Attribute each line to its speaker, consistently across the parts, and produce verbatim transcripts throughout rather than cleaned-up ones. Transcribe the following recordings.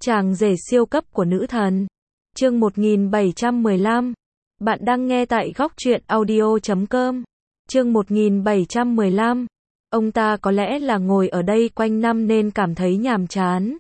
Speaker 1: Chàng rể siêu cấp của nữ thần. Chương một nghìn bảy trăm mười lăm. Bạn đang nghe tại góc truyện audio chấm com. Chương một nghìn bảy trăm mười lăm. Ông ta có lẽ là ngồi ở đây quanh năm nên cảm thấy nhàm chán,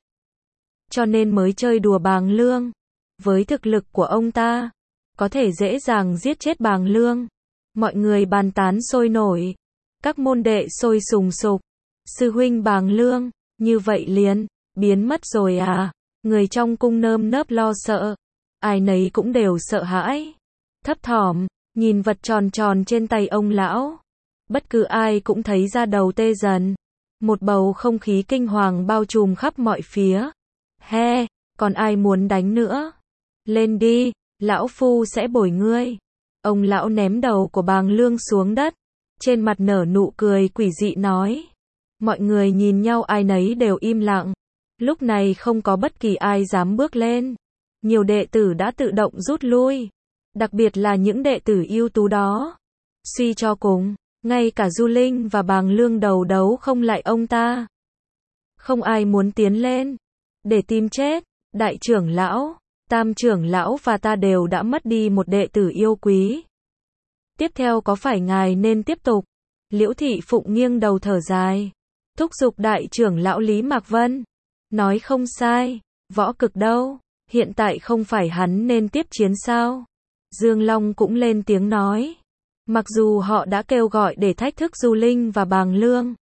Speaker 1: cho nên mới chơi đùa bàng lương. Với thực lực của ông ta, có thể dễ dàng giết chết bàng lương. Mọi người bàn tán sôi nổi. Các môn đệ sôi sùng sục. Sư huynh bàng lương, như vậy liền, biến mất rồi à? Người trong cung nơm nớp lo sợ. Ai nấy cũng đều sợ hãi, thấp thỏm, nhìn vật tròn tròn trên tay ông lão. Bất cứ ai cũng thấy da đầu tê dần. Một bầu không khí kinh hoàng bao trùm khắp mọi phía. He, còn ai muốn đánh nữa? Lên đi, lão phu sẽ bồi ngươi. Ông lão ném đầu của bàng lương xuống đất. Trên mặt nở nụ cười quỷ dị nói. Mọi người nhìn nhau ai nấy đều im lặng. Lúc này không có bất kỳ ai dám bước lên. Nhiều đệ tử đã tự động rút lui. Đặc biệt là những đệ tử ưu tú đó. Suy cho cùng, ngay cả Du Linh và bàng lương đầu đấu không lại ông ta. Không ai muốn tiến lên để tìm chết. Đại trưởng lão, tam trưởng lão và ta đều đã mất đi một đệ tử yêu quý. Tiếp theo có phải ngài nên tiếp tục? Liễu Thị Phụng nghiêng đầu thở dài, thúc giục đại trưởng lão Lý Mạc Vân. Nói không sai, Võ Cực đâu? Hiện tại không phải hắn nên tiếp chiến sao? Dương Long cũng lên tiếng nói. Mặc dù họ đã kêu gọi để thách thức Du Linh và bàng lương,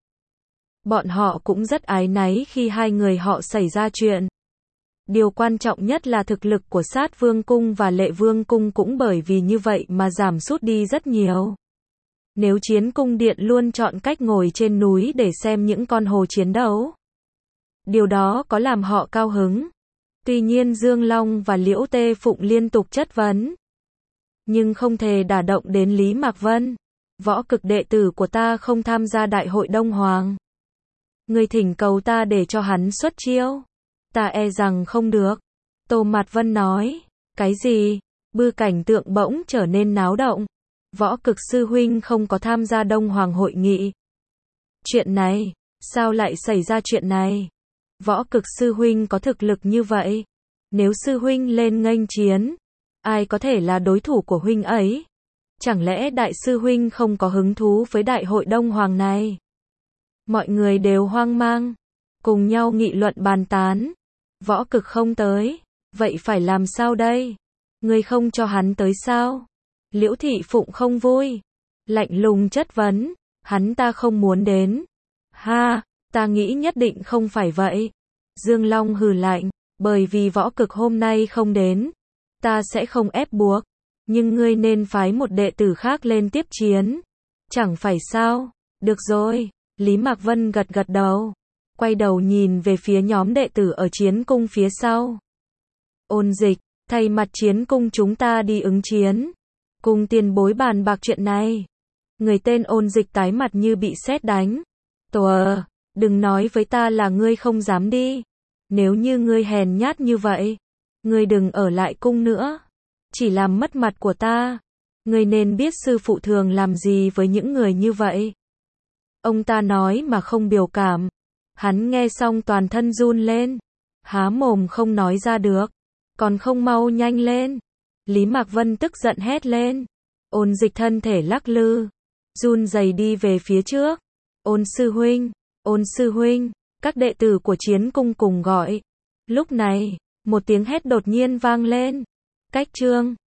Speaker 1: bọn họ cũng rất áy náy khi hai người họ xảy ra chuyện. Điều quan trọng nhất là thực lực của Sát Vương Cung và Lệ Vương Cung cũng bởi vì như vậy mà giảm sút đi rất nhiều. Nếu Chiến Cung Điện luôn chọn cách ngồi trên núi để xem những con hồ chiến đấu, điều đó có làm họ cao hứng. Tuy nhiên Dương Long và Liễu Tê Phụng liên tục chất vấn, nhưng không thể đả động đến Lý Mạc Vân. Võ Cực đệ tử của ta không tham gia đại hội Đông Hoàng. Người thỉnh cầu ta để cho hắn xuất chiêu. Ta e rằng không được. Tô Mạt Vân nói. Cái gì? Bư cảnh tượng bỗng trở nên náo động. Võ Cực sư huynh không có tham gia Đông Hoàng hội nghị. Chuyện này, sao lại xảy ra chuyện này? Võ Cực sư huynh có thực lực như vậy. Nếu sư huynh lên nghênh chiến, ai có thể là đối thủ của huynh ấy? Chẳng lẽ đại sư huynh không có hứng thú với đại hội Đông Hoàng này? Mọi người đều hoang mang, cùng nhau nghị luận bàn tán. Võ Cực không tới, vậy phải làm sao đây? Ngươi không cho hắn tới sao? Liễu Thị Phụng không vui, lạnh lùng chất vấn. Hắn ta không muốn đến. Ha, ta nghĩ nhất định không phải vậy. Dương Long hừ lạnh, bởi vì Võ Cực hôm nay không đến, ta sẽ không ép buộc, nhưng ngươi nên phái một đệ tử khác lên tiếp chiến. Chẳng phải sao? Được rồi. Lý Mạc Vân gật gật đầu, quay đầu nhìn về phía nhóm đệ tử ở Chiến Cung phía sau. Ôn Dịch, thay mặt Chiến Cung chúng ta đi ứng chiến, cùng tiền bối bàn bạc chuyện này. Người tên Ôn Dịch tái mặt như bị sét đánh. Tòa, đừng nói với ta là ngươi không dám đi. Nếu như ngươi hèn nhát như vậy, ngươi đừng ở lại cung nữa, chỉ làm mất mặt của ta. Ngươi nên biết sư phụ thường làm gì với những người như vậy. Ông ta nói mà không biểu cảm. Hắn nghe xong toàn thân run lên, há mồm không nói ra được. Còn không mau nhanh lên. Lý Mạc Vân tức giận hét lên. Ôn Dịch thân thể lắc lư, run rẩy đi về phía trước. Ôn sư huynh, ôn sư huynh. Các đệ tử của Chiến Cung cùng gọi. Lúc này, một tiếng hét đột nhiên vang lên. Cách trương,